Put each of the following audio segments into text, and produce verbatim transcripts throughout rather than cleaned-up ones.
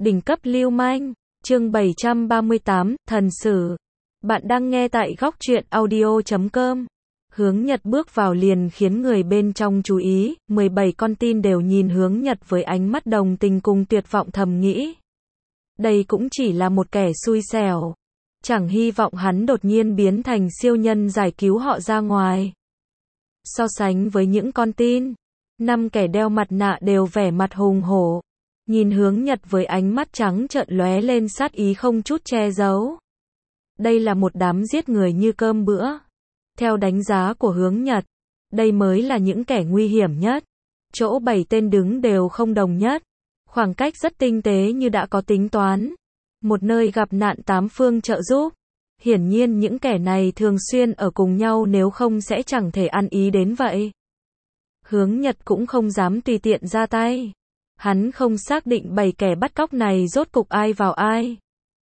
Đỉnh cấp lưu manh, chương bảy trăm ba mươi tám, thần sử. Bạn đang nghe tại góc truyện audio chấm com. Hướng Nhật bước vào liền khiến người bên trong chú ý, mười bảy con tin đều nhìn Hướng Nhật với ánh mắt đồng tình cùng tuyệt vọng thầm nghĩ. Đây cũng chỉ là một kẻ xui xẻo. Chẳng hy vọng hắn đột nhiên biến thành siêu nhân giải cứu họ ra ngoài. So sánh với những con tin, năm kẻ đeo mặt nạ đều vẻ mặt hùng hổ. Nhìn Hướng Nhật với ánh mắt trắng trợn lóe lên sát ý không chút che giấu. Đây là một đám giết người như cơm bữa. Theo đánh giá của Hướng Nhật, đây mới là những kẻ nguy hiểm nhất. Chỗ bảy tên đứng đều không đồng nhất. Khoảng cách rất tinh tế như đã có tính toán. Một nơi gặp nạn tám phương trợ giúp. Hiển nhiên những kẻ này thường xuyên ở cùng nhau, nếu không sẽ chẳng thể ăn ý đến vậy. Hướng Nhật cũng không dám tùy tiện ra tay. Hắn không xác định bảy kẻ bắt cóc này rốt cục ai vào ai.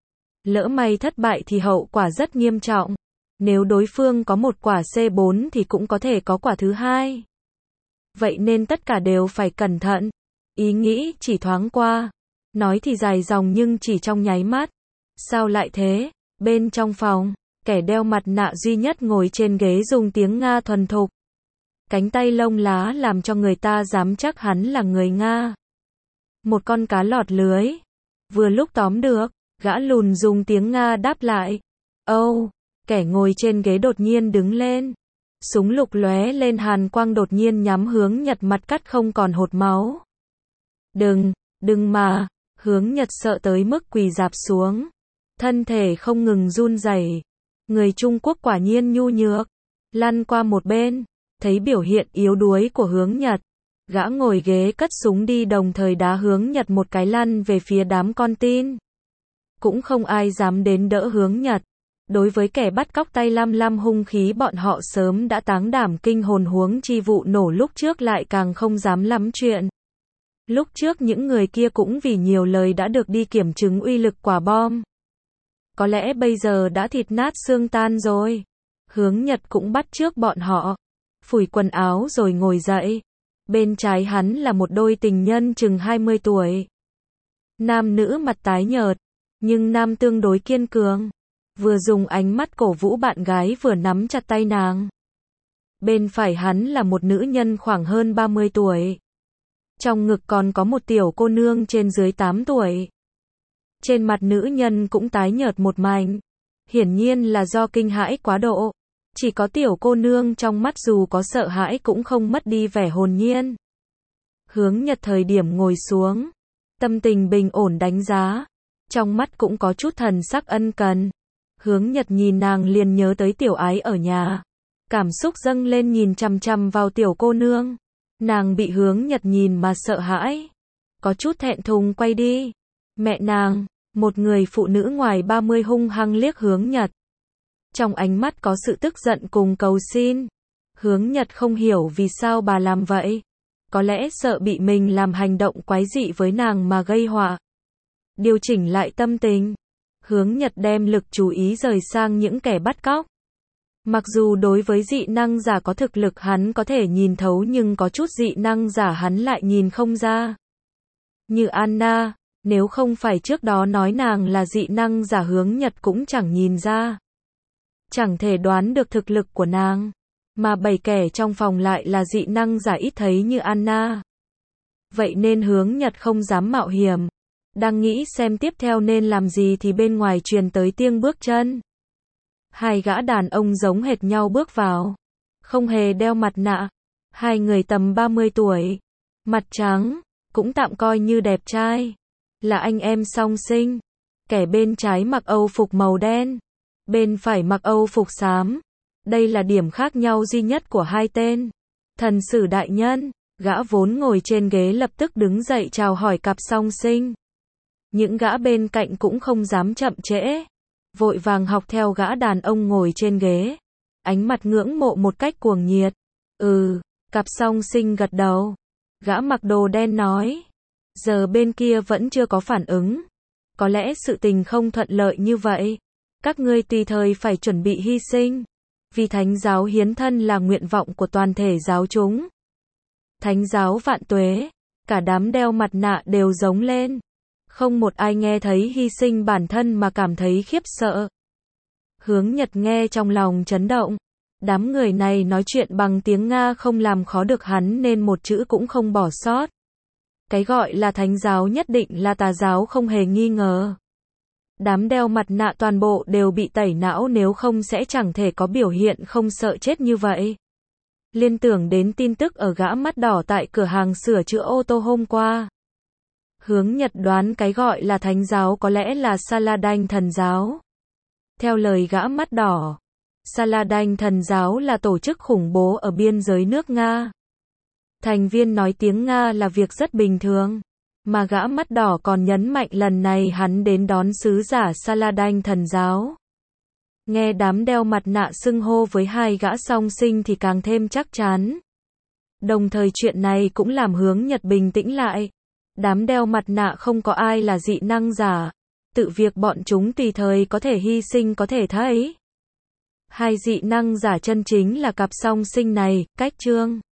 Lỡ may thất bại thì hậu quả rất nghiêm trọng. Nếu đối phương có một quả C bốn thì cũng có thể có quả thứ hai. Vậy nên tất cả đều phải cẩn thận. Ý nghĩ chỉ thoáng qua. Nói thì dài dòng nhưng chỉ trong nháy mắt. Sao lại thế? Bên trong phòng, kẻ đeo mặt nạ duy nhất ngồi trên ghế dùng tiếng Nga thuần thục. Cánh tay lông lá làm cho người ta dám chắc hắn là người Nga. Một con cá lọt lưới. Vừa lúc tóm được, gã lùn dùng tiếng Nga đáp lại. Âu, oh, kẻ ngồi trên ghế đột nhiên đứng lên. Súng lục lóe lên hàn quang đột nhiên nhắm Hướng Nhật, mặt cắt không còn hột máu. Đừng, đừng mà, Hướng Nhật sợ tới mức quỳ rạp xuống. Thân thể không ngừng run rẩy. Người Trung Quốc quả nhiên nhu nhược. Lăn qua một bên, thấy biểu hiện yếu đuối của Hướng Nhật. Gã ngồi ghế cất súng đi, đồng thời đá Hướng Nhật một cái lăn về phía đám con tin. Cũng không ai dám đến đỡ Hướng Nhật. Đối với kẻ bắt cóc tay lam lam hung khí, bọn họ sớm đã táng đảm kinh hồn, huống chi vụ nổ lúc trước lại càng không dám lắm chuyện. Lúc trước những người kia cũng vì nhiều lời đã được đi kiểm chứng uy lực quả bom. Có lẽ bây giờ đã thịt nát xương tan rồi. Hướng Nhật cũng bắt chước bọn họ. Phủi quần áo rồi ngồi dậy. Bên trái hắn là một đôi tình nhân chừng hai mươi tuổi. Nam nữ mặt tái nhợt, nhưng nam tương đối kiên cường. Vừa dùng ánh mắt cổ vũ bạn gái vừa nắm chặt tay nàng. Bên phải hắn là một nữ nhân khoảng hơn ba mươi tuổi. Trong ngực còn có một tiểu cô nương trên dưới tám tuổi. Trên mặt nữ nhân cũng tái nhợt một mảnh. Hiển nhiên là do kinh hãi quá độ. Chỉ có tiểu cô nương trong mắt dù có sợ hãi cũng không mất đi vẻ hồn nhiên. Hướng Nhật thời điểm ngồi xuống, tâm tình bình ổn đánh giá. Trong mắt cũng có chút thần sắc ân cần. Hướng Nhật nhìn nàng liền nhớ tới tiểu ái ở nhà. Cảm xúc dâng lên, nhìn chằm chằm vào tiểu cô nương. Nàng bị Hướng Nhật nhìn mà sợ hãi. Có chút thẹn thùng quay đi. Mẹ nàng, một người phụ nữ ngoài ba mươi hung hăng liếc Hướng Nhật. Trong ánh mắt có sự tức giận cùng cầu xin. Hướng Nhật không hiểu vì sao bà làm vậy. Có lẽ sợ bị mình làm hành động quái dị với nàng mà gây họa. Điều chỉnh lại tâm tình. Hướng Nhật đem lực chú ý rời sang những kẻ bắt cóc. Mặc dù đối với dị năng giả có thực lực hắn có thể nhìn thấu, nhưng có chút dị năng giả hắn lại nhìn không ra. Như Anna, nếu không phải trước đó nói nàng là dị năng giả, Hướng Nhật cũng chẳng nhìn ra. Chẳng thể đoán được thực lực của nàng. Mà bảy kẻ trong phòng lại là dị năng giả ít thấy như Anna. Vậy nên Hướng Nhật không dám mạo hiểm. Đang nghĩ xem tiếp theo nên làm gì thì bên ngoài truyền tới tiếng bước chân. Hai gã đàn ông giống hệt nhau bước vào. Không hề đeo mặt nạ. Hai người tầm ba mươi tuổi. Mặt trắng. Cũng tạm coi như đẹp trai. Là anh em song sinh. Kẻ bên trái mặc Âu phục màu đen. Bên phải mặc Âu phục xám. Đây là điểm khác nhau duy nhất của hai tên. Thần sử đại nhân. Gã vốn ngồi trên ghế lập tức đứng dậy chào hỏi cặp song sinh. Những gã bên cạnh cũng không dám chậm trễ. Vội vàng học theo gã đàn ông ngồi trên ghế. Ánh mặt ngưỡng mộ một cách cuồng nhiệt. Ừ, cặp song sinh gật đầu. Gã mặc đồ đen nói. Giờ bên kia vẫn chưa có phản ứng. Có lẽ sự tình không thuận lợi như vậy. Các ngươi tùy thời phải chuẩn bị hy sinh. Vì thánh giáo hiến thân là nguyện vọng của toàn thể giáo chúng. Thánh giáo vạn tuế. Cả đám đeo mặt nạ đều giống lên. Không một ai nghe thấy hy sinh bản thân mà cảm thấy khiếp sợ. Hướng Nhật nghe trong lòng chấn động. Đám người này nói chuyện bằng tiếng Nga không làm khó được hắn nên một chữ cũng không bỏ sót. Cái gọi là thánh giáo nhất định là tà giáo không hề nghi ngờ. Đám đeo mặt nạ toàn bộ đều bị tẩy não, nếu không sẽ chẳng thể có biểu hiện không sợ chết như vậy. Liên tưởng đến tin tức ở gã mắt đỏ tại cửa hàng sửa chữa ô tô hôm qua. Hướng Nhật đoán cái gọi là thánh giáo có lẽ là Saladin thần giáo. Theo lời gã mắt đỏ, Saladin thần giáo là tổ chức khủng bố ở biên giới nước Nga. Thành viên nói tiếng Nga là việc rất bình thường. Mà gã mắt đỏ còn nhấn mạnh lần này hắn đến đón sứ giả Saladin thần giáo. Nghe đám đeo mặt nạ xưng hô với hai gã song sinh thì càng thêm chắc chắn. Đồng thời chuyện này cũng làm Hướng Nhật bình tĩnh lại. Đám đeo mặt nạ không có ai là dị năng giả. Tự việc bọn chúng tùy thời có thể hy sinh có thể thấy. Hai dị năng giả chân chính là cặp song sinh này, Cách Trương.